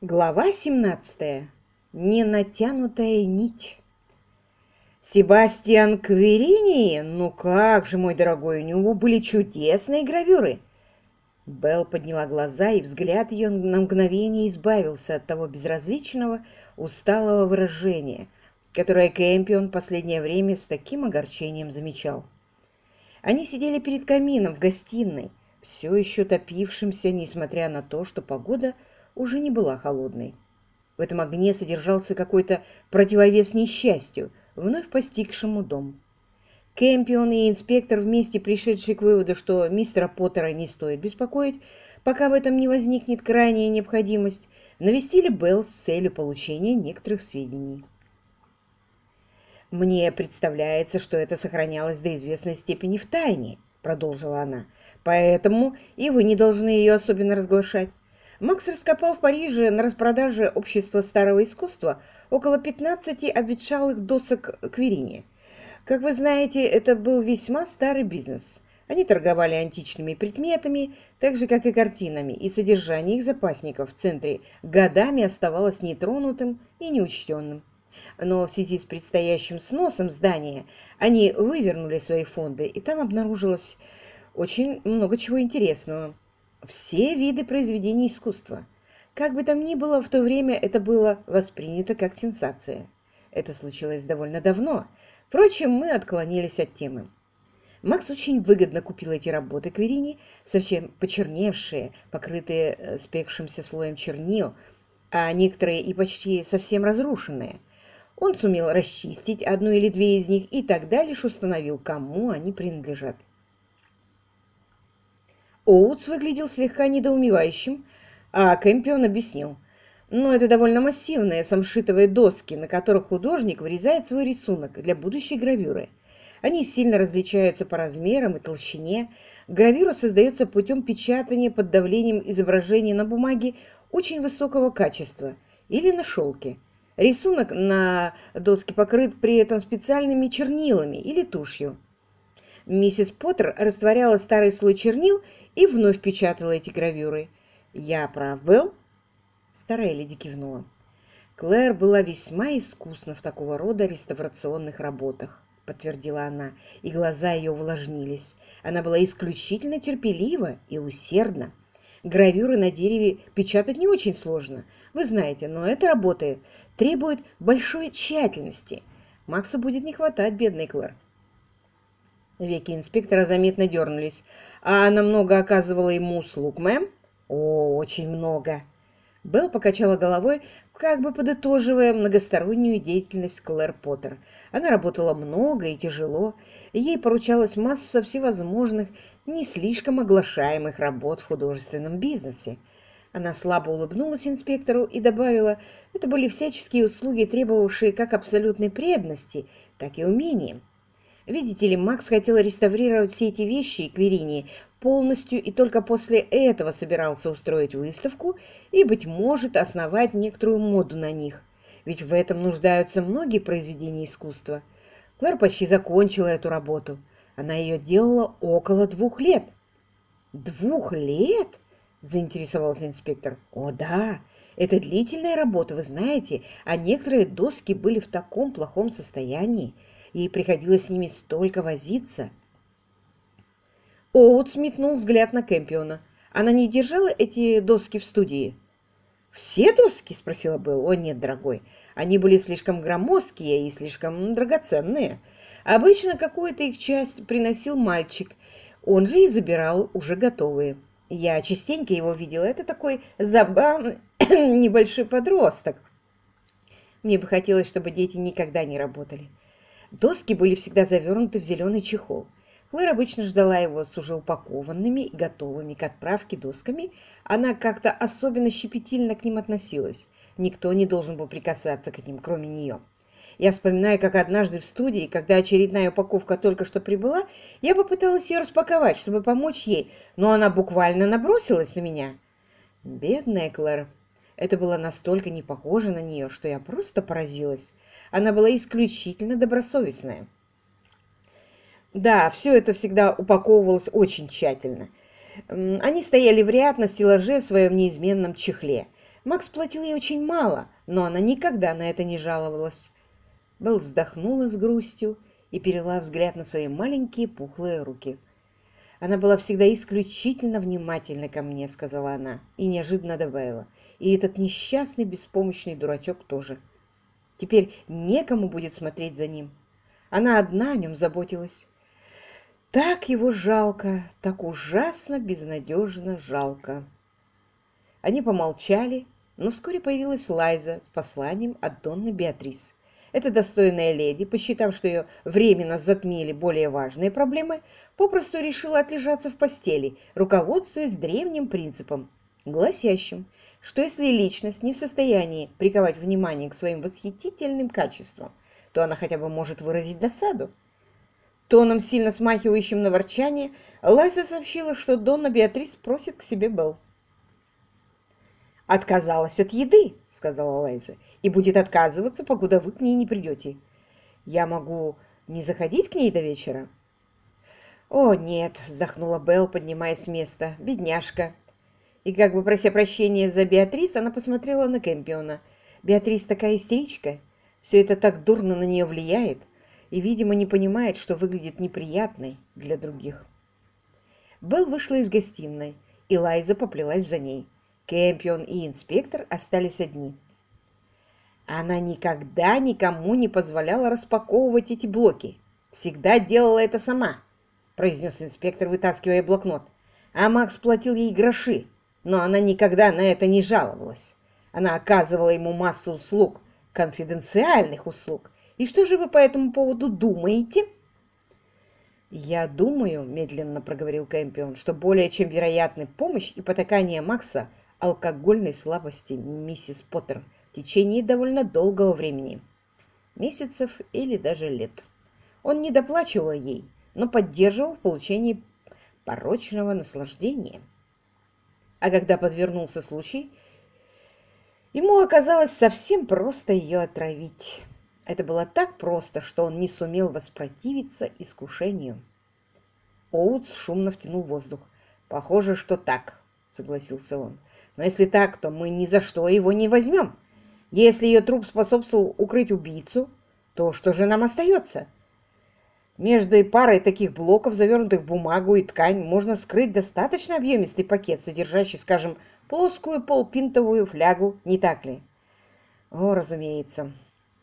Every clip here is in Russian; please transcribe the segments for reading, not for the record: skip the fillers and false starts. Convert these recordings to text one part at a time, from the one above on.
Глава 17. Ненатянутая нить. Себастьян Кверини? Ну как же, мой дорогой, у него были чудесные гравюры. Белл подняла глаза, и взгляд ее на мгновение избавился от того безразличного, усталого выражения, которое Кэмпион в последнее время с таким огорчением замечал. Они сидели перед камином в гостиной, все еще топившимся, несмотря на то, что погода уже не была холодной. В этом огне содержался какой-то противовес несчастью, вновь постигшему дом. Кэмпион и инспектор, вместе пришедшие к выводу, что мистера Поттера не стоит беспокоить, пока в этом не возникнет крайняя необходимость, навестили Белл с целью получения некоторых сведений. «Мне представляется, что это сохранялось до известной степени в тайне», — продолжила она, «поэтому и вы не должны ее особенно разглашать. Макс раскопал в Париже на распродаже общества старого искусства около 15 обветшалых досок Кверини. Как вы знаете, это был весьма старый бизнес. Они торговали античными предметами, так же, как и картинами, и содержание их запасников в центре годами оставалось нетронутым и неучтенным. Но в связи с предстоящим сносом здания они вывернули свои фонды, и там обнаружилось очень много чего интересного. Все виды произведений искусства. Как бы там ни было, в то время это было воспринято как сенсация. Это случилось довольно давно. Впрочем, мы отклонились от темы. Макс очень выгодно купил эти работы Кверини, совсем почерневшие, покрытые спекшимся слоем чернил, а некоторые и почти совсем разрушенные. Он сумел расчистить одну или две из них и тогда лишь установил, кому они принадлежат. Оутс выглядел слегка недоумевающим, а Кэмпион объяснил. Но это довольно массивные самшитовые доски, на которых художник вырезает свой рисунок для будущей гравюры. Они сильно различаются по размерам и толщине. Гравюра создается путем печатания под давлением изображения на бумаге очень высокого качества или на шелке. Рисунок на доске покрыт при этом специальными чернилами или тушью. Миссис Поттер растворяла старый слой чернил и вновь печатала эти гравюры. «Я прав был?» Старая леди кивнула. «Клэр была весьма искусна в такого рода реставрационных работах», — подтвердила она, и глаза ее увлажнились. Она была исключительно терпелива и усердна. Гравюры на дереве печатать не очень сложно, вы знаете, но эта работа требует большой тщательности. Максу будет не хватать, бедный Клэр. Веки инспектора заметно дернулись. «А она много оказывала ему услуг, мэм?» «О, очень много!» Белл покачала головой, как бы подытоживая многостороннюю деятельность Клэр Поттер. Она работала много и тяжело, и ей поручалась масса всевозможных, не слишком оглашаемых работ в художественном бизнесе. Она слабо улыбнулась инспектору и добавила, это были всяческие услуги, требовавшие как абсолютной преданности, так и умения. Видите ли, Макс хотел реставрировать все эти вещи и Кверини полностью, и только после этого собирался устроить выставку и, быть может, основать некоторую моду на них. Ведь в этом нуждаются многие произведения искусства. Клэр почти закончила эту работу. Она ее делала около 2 лет. 2 лет? Заинтересовался инспектор. О, да, это длительная работа, вы знаете, а некоторые доски были в таком плохом состоянии. Ей приходилось с ними столько возиться. Оутс метнул взгляд на Кэмпиона. Она не держала эти доски в студии? «Все доски?» — спросила Белл. «О, нет, дорогой. Они были слишком громоздкие и слишком драгоценные. Обычно какую-то их часть приносил мальчик. Он же и забирал уже готовые. Я частенько его видела. Это такой забавный небольшой подросток. Мне бы хотелось, чтобы дети никогда не работали. Доски были всегда завернуты в зеленый чехол. Клэр обычно ждала его с уже упакованными и готовыми к отправке досками. Она как-то особенно щепетильно к ним относилась. Никто не должен был прикасаться к ним, кроме нее. Я вспоминаю, как однажды в студии, когда очередная упаковка только что прибыла, я попыталась ее распаковать, чтобы помочь ей, но она буквально набросилась на меня. Бедная Клэр. Это было настолько не похоже на нее, что я просто поразилась. Она была исключительно добросовестная. Да, все это всегда упаковывалось очень тщательно. Они стояли в ряд на стеллаже в своем неизменном чехле. Макс платил ей очень мало, но она никогда на это не жаловалась. Белл вздохнула с грустью и перевела взгляд на свои маленькие пухлые руки. «Она была всегда исключительно внимательна ко мне», — сказала она, и неожиданно добавила. «И этот несчастный беспомощный дурачок тоже. Теперь некому будет смотреть за ним. Она одна о нем заботилась. Так его жалко, так ужасно безнадежно жалко». Они помолчали, но вскоре появилась Лайза с посланием от Донны Беатрис. Эта достойная леди, посчитав, что ее временно затмили более важные проблемы, попросту решила отлежаться в постели, руководствуясь древним принципом, гласящим, что если личность не в состоянии приковать внимание к своим восхитительным качествам, то она хотя бы может выразить досаду. Тоном, сильно смахивающим на ворчание, Лайза сообщила, что Донна Беатрис просит к себе Белл. «Отказалась от еды», — сказала Лайза, — «и будет отказываться, покуда вы к ней не придете. Я могу не заходить к ней до вечера?» «О, нет», — вздохнула Белл, поднимаясь с места, — «бедняжка». И как бы прося прощения за Беатрис, она посмотрела на Кэмпиона. Беатрис такая истеричка, все это так дурно на нее влияет и, видимо, не понимает, что выглядит неприятной для других. Белл вышла из гостиной, и Лайза поплелась за ней. Кэмпион и инспектор остались одни. Она никогда никому не позволяла распаковывать эти блоки. Всегда делала это сама, произнес инспектор, вытаскивая блокнот. А Макс платил ей гроши, но она никогда на это не жаловалась. Она оказывала ему массу услуг, конфиденциальных услуг. И что же вы по этому поводу думаете? «Я думаю, — медленно проговорил Кэмпион, — что более чем вероятны помощь и потакание Макса алкогольной слабости миссис Поттер в течение довольно долгого времени, месяцев или даже лет. Он не доплачивал ей, но поддерживал в получении порочного наслаждения. А когда подвернулся случай, ему оказалось совсем просто ее отравить. Это было так просто, что он не сумел воспротивиться искушению». Оутс шумно втянул воздух. «Похоже, что так», — согласился он. «Но если так, то мы ни за что его не возьмем. Если ее труп способствовал укрыть убийцу, то что же нам остается? Между парой таких блоков, завернутых в бумагу и ткань, можно скрыть достаточно объемистый пакет, содержащий, скажем, плоскую полпинтовую флягу, не так ли?» «О, разумеется».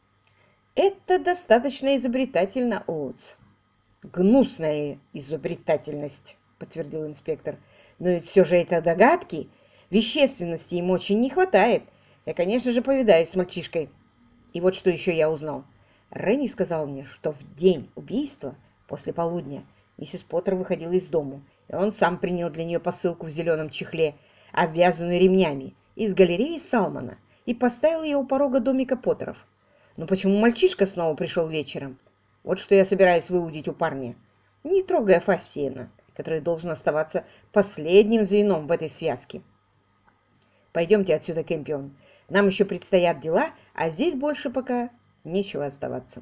«Это достаточно изобретательно, Оутс». «Гнусная изобретательность», — подтвердил инспектор. «Но ведь все же это догадки. Вещественности им очень не хватает. Я, конечно же, повидаюсь с мальчишкой. И вот что еще я узнал. Ренни сказал мне, что в день убийства, после полудня, миссис Поттер выходила из дому, и он сам принял для нее посылку в зеленом чехле, обвязанную ремнями, из галереи Салмана, и поставил ее у порога домика Поттеров. Но почему мальчишка снова пришел вечером? Вот что я собираюсь выудить у парня, не трогая Фастиена, который должен оставаться последним звеном в этой связке. Пойдемте отсюда, Кэмпион. Нам еще предстоят дела, а здесь больше пока нечего оставаться».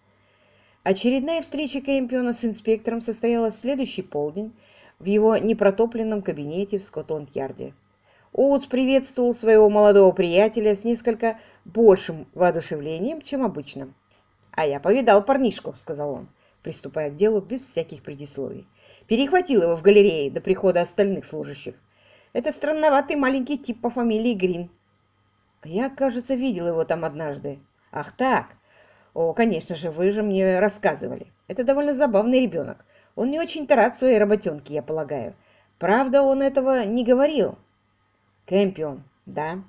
Очередная встреча Кэмпиона с инспектором состоялась в следующий полдень в его непротопленном кабинете в Скотланд-Ярде. Оутс приветствовал своего молодого приятеля с несколько большим воодушевлением, чем обычно. «А я повидал парнишку», — сказал он, приступая к делу без всяких предисловий. «Перехватил его в галерее до прихода остальных служащих. Это странноватый маленький тип по фамилии Грин. Я, кажется, видел его там однажды. Ах так! О, конечно же, вы же мне рассказывали. Это довольно забавный ребенок. Он не очень-то рад своей работенке, я полагаю. Правда, он этого не говорил». «Кэмпион, да?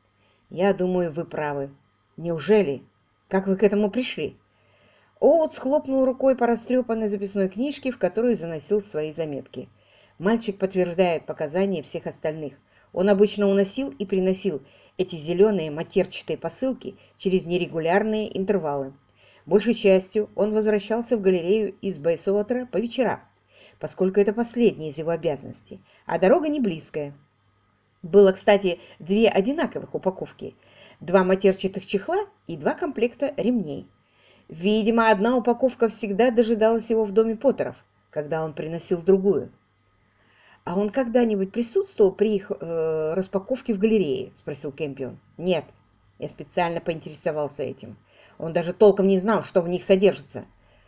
Я думаю, вы правы. Неужели? Как вы к этому пришли?» Оутс хлопнул рукой по растрепанной записной книжке, в которую заносил свои заметки. Мальчик подтверждает показания всех остальных. Он обычно уносил и приносил эти зеленые матерчатые посылки через нерегулярные интервалы. Большей частью он возвращался в галерею из Бейсуотера по вечерам, поскольку это последняя из его обязанностей, а дорога не близкая. Было, кстати, две одинаковых упаковки, 2 матерчатых чехла и 2 комплекта ремней. Видимо, одна упаковка всегда дожидалась его в доме Поттеров, когда он приносил другую. «А он когда-нибудь присутствовал при их распаковке в галерее?» – спросил Кэмпион. «Нет, я специально поинтересовался этим. Он даже толком не знал, что в них содержится.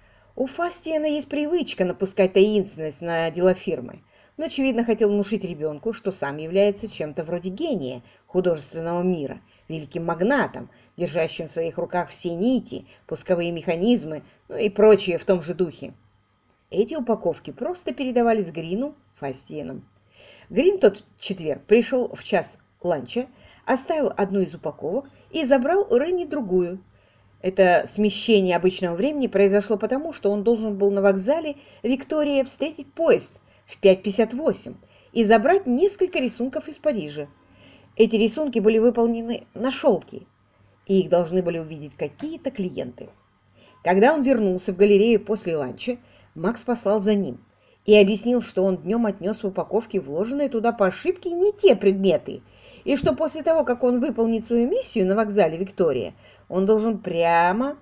У Фастиена есть привычка напускать таинственность на дела фирмы, но, очевидно, хотел внушить ребенку, что сам является чем-то вроде гения художественного мира, великим магнатом, держащим в своих руках все нити, пусковые механизмы, ну и прочее в том же духе. Эти упаковки просто передавались Грину Фастиеном. Грин тот четверг пришел в час ланча, оставил одну из упаковок и забрал у Ренни другую. Это смещение обычного времени произошло потому, что он должен был на вокзале Виктория встретить поезд в 5:58 и забрать несколько рисунков из Парижа. Эти рисунки были выполнены на шелке, и их должны были увидеть какие-то клиенты. Когда он вернулся в галерею после ланча, Макс послал за ним и объяснил, что он днем отнес в упаковке вложенные туда по ошибке не те предметы, и что после того, как он выполнит свою миссию на вокзале Виктория, он должен прямо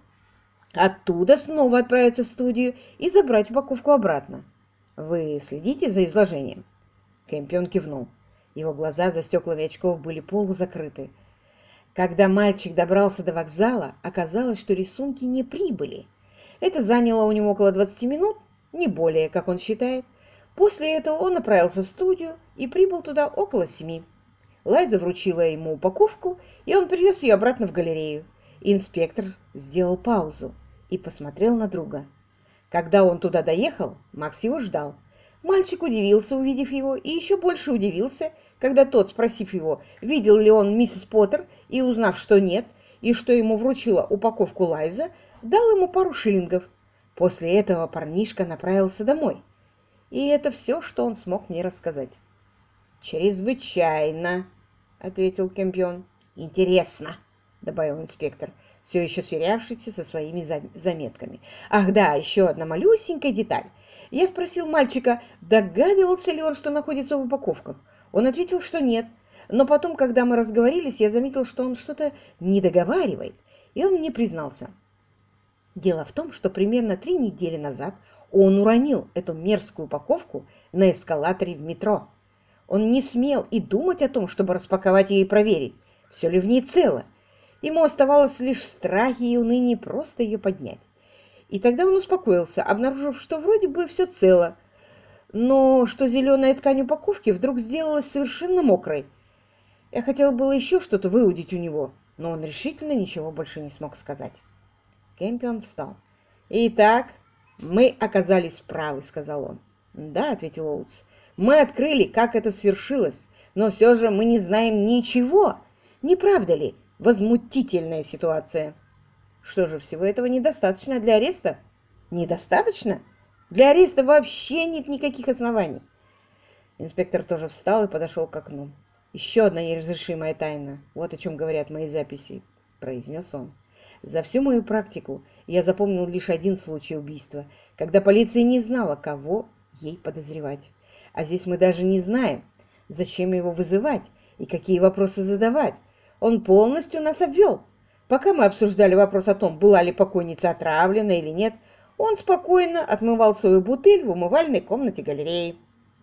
оттуда снова отправиться в студию и забрать упаковку обратно. Вы следите за изложением?» Кэмпион кивнул. Его глаза за стеклами очков были полузакрыты. Когда мальчик добрался до вокзала, оказалось, что рисунки не прибыли. Это заняло у него около 20 минут, не более, как он считает. После этого он направился в студию и прибыл туда около 7. Лайза вручила ему упаковку, и он привез ее обратно в галерею. Инспектор сделал паузу и посмотрел на друга. Когда он туда доехал, Макс его ждал. Мальчик удивился, увидев его, и еще больше удивился, когда тот, спросив его, видел ли он миссис Поттер, и узнав, что нет, и что ему вручила упаковку Лайза, дал ему пару шиллингов. После этого парнишка направился домой. И это все, что он смог мне рассказать. «Чрезвычайно», — ответил Кэмпион. «Интересно», — добавил инспектор, все еще сверявшийся со своими заметками. «Ах да, еще одна малюсенькая деталь. Я спросил мальчика, догадывался ли он, что находится в упаковках. Он ответил, что нет. Но потом, когда мы разговорились, я заметил, что он что-то не договаривает, и он мне признался. Дело в том, что примерно 3 недели назад он уронил эту мерзкую упаковку на эскалаторе в метро. Он не смел и думать о том, чтобы распаковать ее и проверить, все ли в ней цело. Ему оставалось лишь в страхе и унынии просто ее поднять. И тогда он успокоился, обнаружив, что вроде бы все цело, но что зеленая ткань упаковки вдруг сделалась совершенно мокрой. Я хотел было еще что-то выудить у него, но он решительно ничего больше не смог сказать. Кэмпион встал. «Итак, мы оказались правы», — сказал он. «Да», — ответил Оутс, — «мы открыли, как это свершилось, но все же мы не знаем ничего. Не правда ли? Возмутительная ситуация». «Что же, всего этого недостаточно для ареста?» «Недостаточно? Для ареста вообще нет никаких оснований». Инспектор тоже встал и подошел к окну. «Еще одна неразрешимая тайна. Вот о чем говорят мои записи», — произнес он. «За всю мою практику я запомнил лишь один случай убийства, когда полиция не знала, кого ей подозревать. А здесь мы даже не знаем, зачем его вызывать и какие вопросы задавать. Он полностью нас обвел. Пока мы обсуждали вопрос о том, была ли покойница отравлена или нет, он спокойно отмывал свою бутыль в умывальной комнате галереи».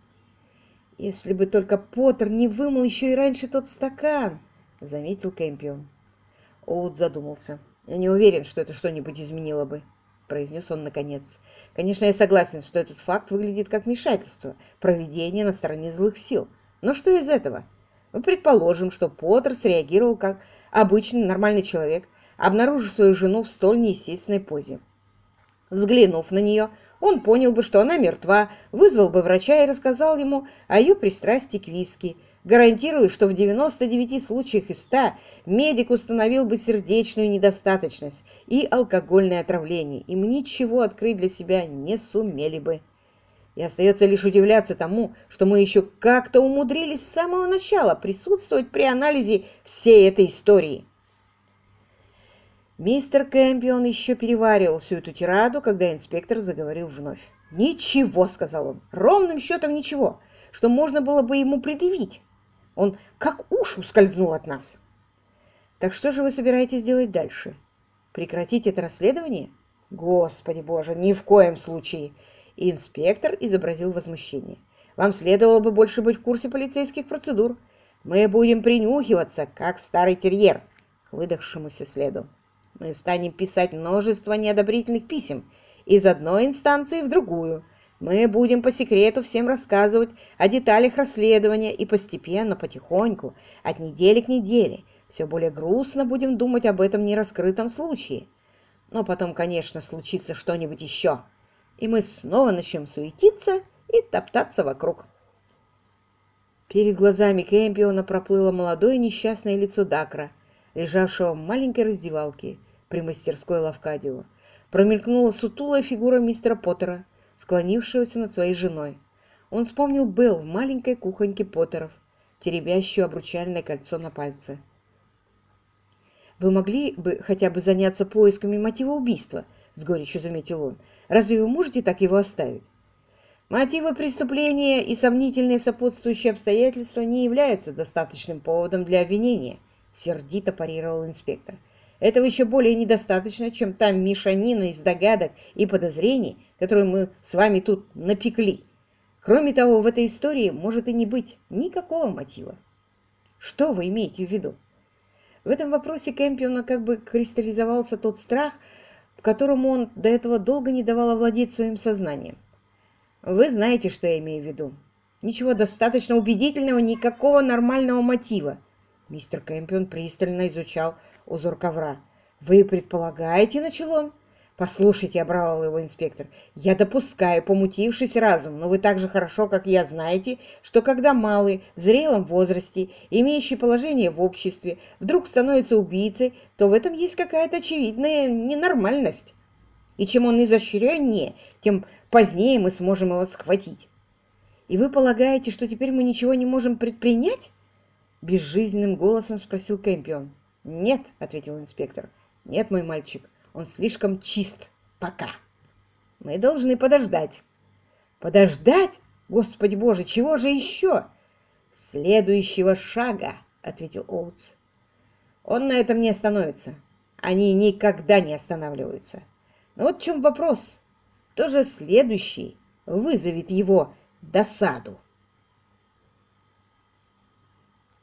«Если бы только Поттер не вымыл еще и раньше тот стакан», — заметил Кэмпион. Оут задумался. «Я не уверен, что это что-нибудь изменило бы», — произнес он наконец. «Конечно, я согласен, что этот факт выглядит как вмешательство, провидение на стороне злых сил. Но что из этого? Мы предположим, что Поттер среагировал как обычный нормальный человек, обнаружив свою жену в столь неестественной позе. Взглянув на нее, он понял бы, что она мертва, вызвал бы врача и рассказал ему о ее пристрастии к виски. Гарантирую, что в 99 случаях из 100 медик установил бы сердечную недостаточность и алкогольное отравление, и мы ничего открыть для себя не сумели бы. И остается лишь удивляться тому, что мы еще как-то умудрились с самого начала присутствовать при анализе всей этой истории». Мистер Кэмпион еще переваривал всю эту тираду, когда инспектор заговорил вновь. «Ничего», — сказал он, — «ровным счетом ничего, что можно было бы ему предъявить. Он как уж ускользнул от нас». «Так что же вы собираетесь делать дальше? Прекратить это расследование?» «Господи боже, ни в коем случае!» Инспектор изобразил возмущение. Вам следовало бы больше быть в курсе полицейских процедур. Мы будем принюхиваться, как старый терьер, к выдохшемуся следу. Мы станем писать множество неодобрительных писем из одной инстанции в другую. Мы будем по секрету всем рассказывать о деталях расследования и постепенно, потихоньку, от недели к неделе, все более грустно будем думать об этом нераскрытом случае. Но потом, конечно, случится что-нибудь еще, и мы снова начнем суетиться и топтаться вокруг. Перед глазами Кэмпиона проплыло молодое несчастное лицо Дакра, лежавшего в маленькой раздевалке при мастерской Лавкадио. Промелькнула сутулая фигура мистера Поттера, склонившегося над своей женой. Он вспомнил Белл в маленькой кухоньке Поттеров, теребящую обручальное кольцо на пальце. «Вы могли бы хотя бы заняться поисками мотива убийства?» — с горечью заметил он. «Разве вы можете так его оставить?» «Мотивы преступления и сомнительные сопутствующие обстоятельства не являются достаточным поводом для обвинения», — сердито парировал инспектор. «Этого еще более недостаточно, чем та мешанина из догадок и подозрений, которую мы с вами тут напекли. Кроме того, в этой истории может и не быть никакого мотива». «Что вы имеете в виду?» В этом вопросе Кэмпиона как бы кристаллизовался тот страх, которому он до этого долго не давал овладеть своим сознанием. Вы знаете, что я имею в виду. Ничего достаточно убедительного, никакого нормального мотива. Мистер Кэмпион пристально изучал узор ковра. Вы предполагаете, начал он? Послушайте, обрал его инспектор, я допускаю помутившийся разум, но вы так же хорошо, как я, знаете, что когда малый, в зрелом возрасте, имеющий положение в обществе, вдруг становится убийцей, то в этом есть какая-то очевидная ненормальность. И чем он изощреннее, тем позднее мы сможем его схватить. И вы полагаете, что теперь мы ничего не можем предпринять? Безжизненным голосом спросил Кэмпион. Нет, ответил инспектор. Нет, мой мальчик, он слишком чист. Пока. Мы должны подождать. Подождать? Господи Боже, чего же еще? Следующего шага, ответил Оутс. Он на этом не остановится. Они никогда не останавливаются. Но вот в чем вопрос. Кто же следующий вызовет его досаду?